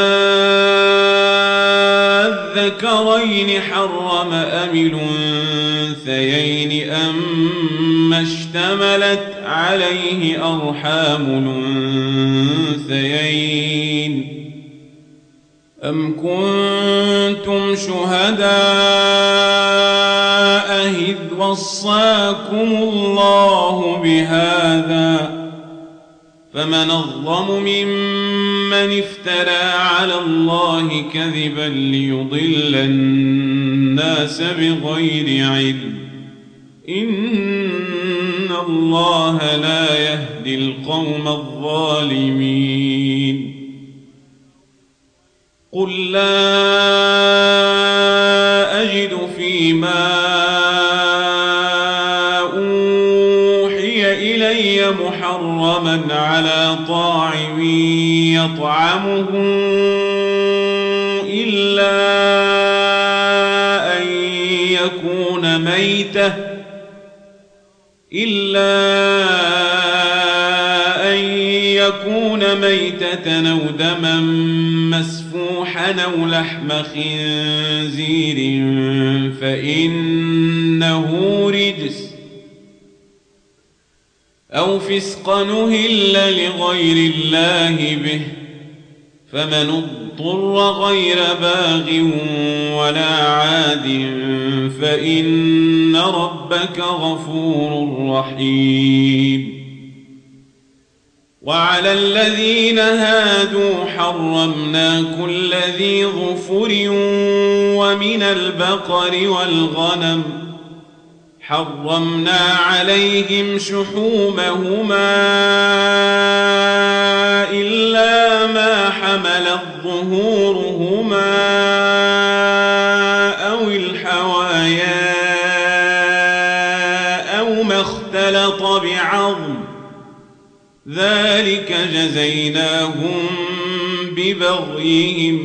الذكرين حرم أم الأنثيين أما اشتملت عليه أرحام الأنثيين أم كنتم شهداء إذ وصاكم الله بهذا فمن أظلم ممن افترى على الله كذبا ليضل الناس بغير علم إن الله لا يهدي القوم الظالمين. قل لا أجد فيما أوحي إلي محرما على طاعم يطعمه إلا أن يكون ميتة إلا أن يكون ميتة أو دما مسفوحا أو لحم خنزير فإنه رجس أو فسقا أهل لغير الله به فمن اضطر غير باغ ولا عاد فإن ربك غفور رحيم. وعلى الذين هادوا حرمنا كل ذي ظفر ومن البقر والغنم حرمنا عليهم شحومهما إلا ما حملت ظهورهما أو الحوايا أو ما اختلط بعظم ذلك جزيناهم ببغيهم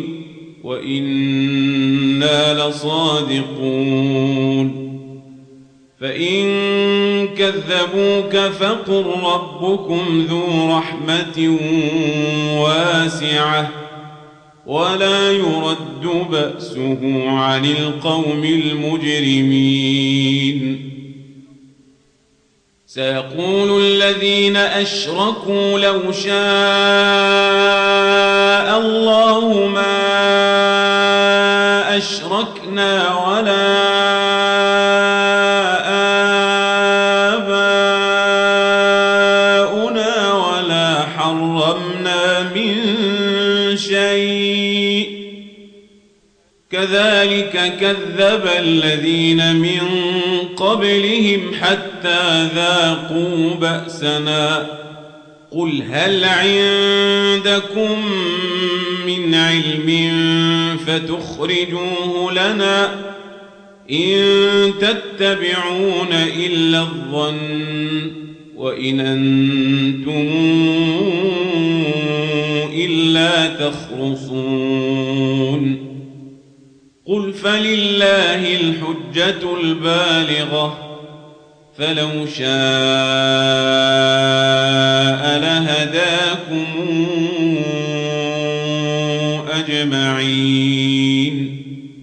وإنا لصادقون. فإن كذبوك فقل ربكم ذو رحمة واسعة ولا يرد بأسه عن القوم المجرمين. سيقول الذين أشركوا لو شاء الله ما أشركنا ولا آباؤنا ولا حرمنا من شيء كذلك كذب الذين من قبلهم حتى ذاقوا بأسنا قل هل عندكم من علم فتخرجوه لنا إن تتبعون إلا الظن وإن أنتم إلا تخرصون قل فلله الحجة البالغة فلو شاء لهداكم أجمعين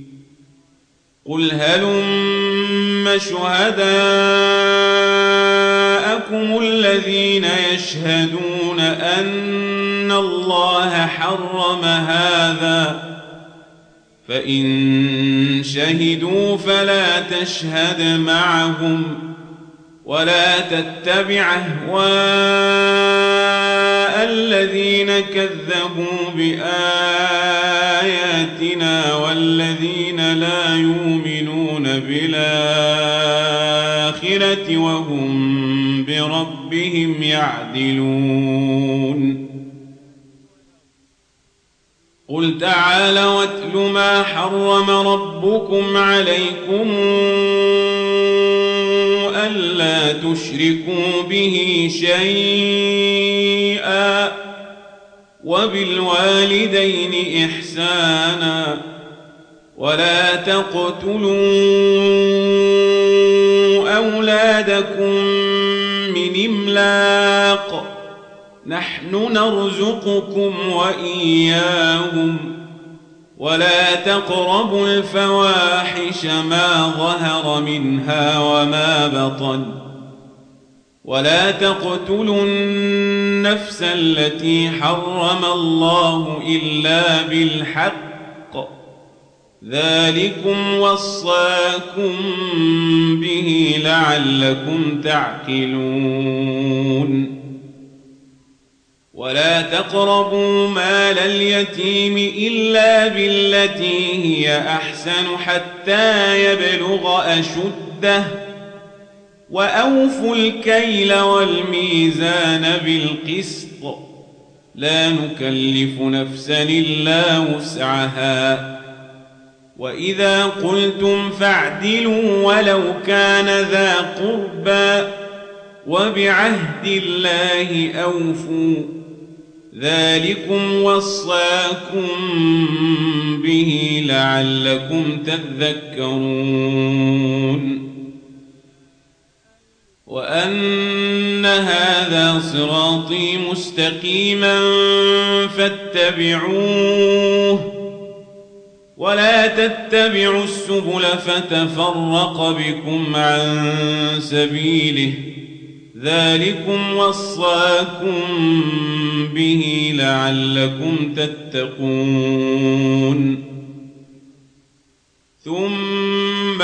قل هلم شهداءكم الذين يشهدون أن الله حرم هذا فإن شهدوا فلا تشهد معهم ولا تتبع أهواء الذين كذبوا بآياتنا والذين لا يؤمنون بالآخرة وهم بربهم يعدلون قل تعالوا واتل ما حرم ربكم عليكم ألا تشركوا به شيئا وبالوالدين إحسانا ولا تقتلوا أولادكم من إملاق نحن نرزقكم وإياهم ولا تقربوا الفواحش ما ظهر منها وما بطن ولا تقتلوا النفس التي حرم الله إلا بالحق ذلكم وصاكم به لعلكم تعقلون ولا تقربوا مال اليتيم إلا بالتي هي أحسن حتى يبلغ أشده وأوفوا الكيل والميزان بالقسط لا نكلف نفسا إلا وسعها وإذا قلتم فاعدلوا ولو كان ذا قربى وبعهد الله أوفوا ذلكم وصاكم به لعلكم تذكرون وأن هذا صراطي مستقيما فاتبعوه ولا تتبعوا السبل فتفرق بكم عن سبيله ذلكم وصاكم به لعلكم تتقون ثم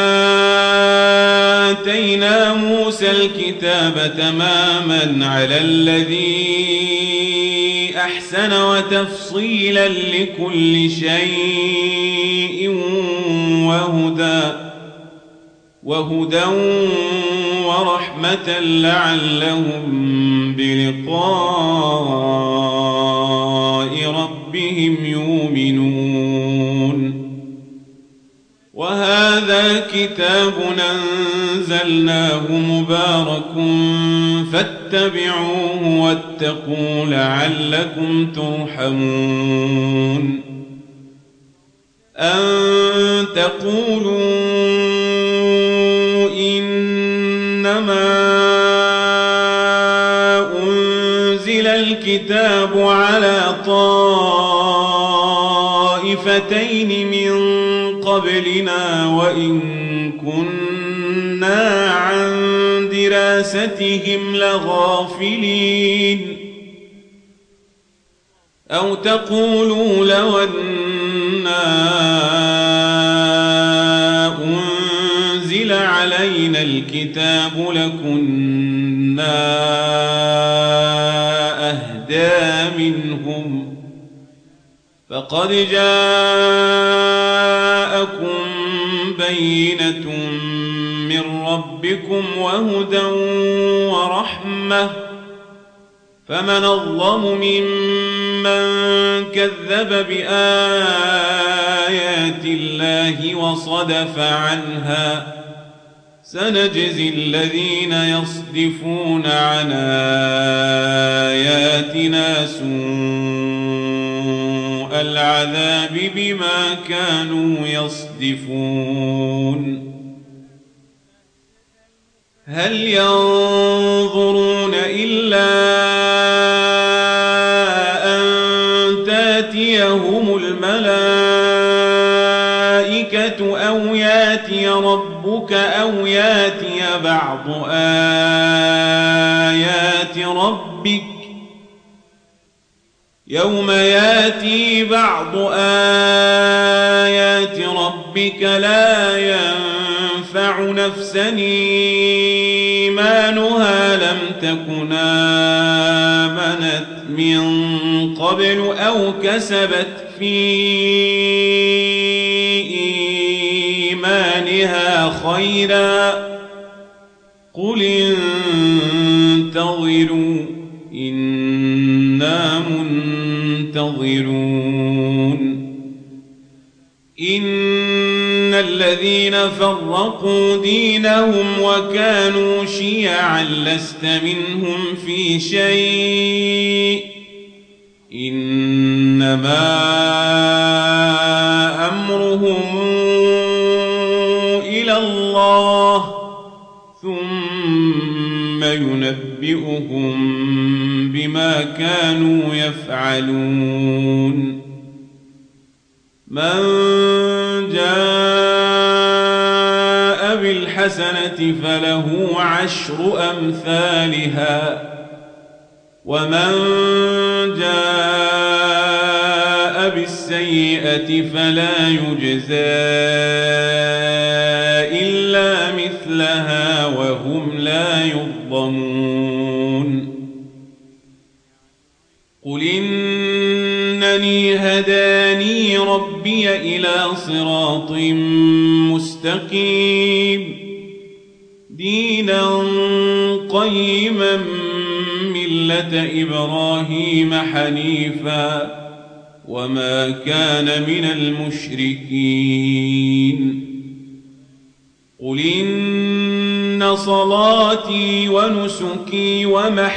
آتينا موسى الكتاب تماما على الذي أحسن وتفصيلا لكل شيء وهدى وهدى ورحمة لعلهم بلقاء ربهم يؤمنون وهذا كتاب أنزلناه مبارك فاتبعوه واتقوا لعلكم ترحمون أن تقولوا إنما أنزل الكتاب على طائفتين من قبلنا وإن كنا عن دراستهم لغافلين أو تقولوا لو أنا أنزل علينا الكتاب لكنا أهدى منهم فقد جاءكم بينة من ربكم وهدى ورحمة فمن أظلم ممن كذب بآيات الله وصدف عنها سنجزي الذين يصدفون عن آياتنا سوء العذاب بما كانوا يصدفون هل ينظرون إلا أن تأتيهم الملائكة أو يأتي ربك أو يأتي بعض آيات ربك يوم يأتي بعض آيات ربك لا ينفع نفسا إيمانها لم تكن آمنت من قبل أو كسبت في إيمانها خيرا قل انتظروا إنا منتظرون إن الذين فرقوا دينهم وكانوا شيعا لست منهم في شيء إنما أمرهم إلى الله ثم ينبئهم بما كانوا يفعلون من جاء بالحسنة فله عشر أمثالها ومن جاء بالسيئة فلا يجزى إلا مثلها وهم لا يظلمون قل إنني هداني ربي إلى صراط مستقيم دينا قيما ملة إبراهيم حنيفا وما كان من المشركين قل إن صلاتي ونسكي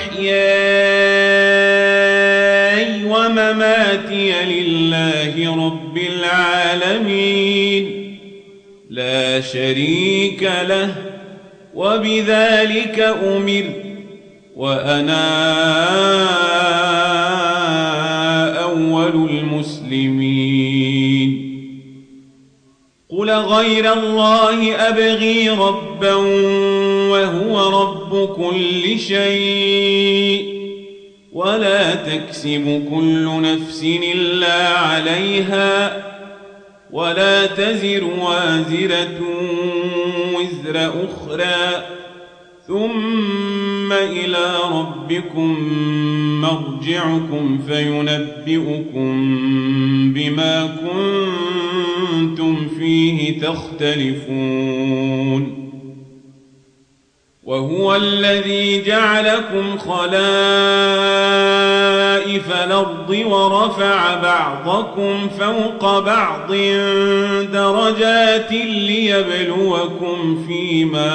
ومحياي ومماتي لله رب العالمين لا شريك له وبذلك أمرت وأنا أول المسلمين قل غير الله أبغي ربا وهو رب كل شيء ولا تكسب كل نفس إلا عليها ولا تزر وازرة وزر أخرى ثم إلى ربكم مرجعكم فينبئكم بما كنتم فيه تختلفون وهو الذي جعلكم خلائف الأرض ورفع بعضكم فوق بعض درجات ليبلوكم فيما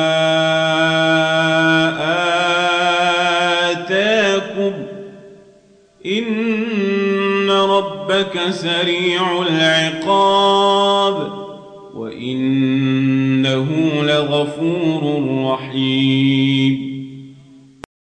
آتاكم إن ربك سريع العقاب وإنه لغفور رحيم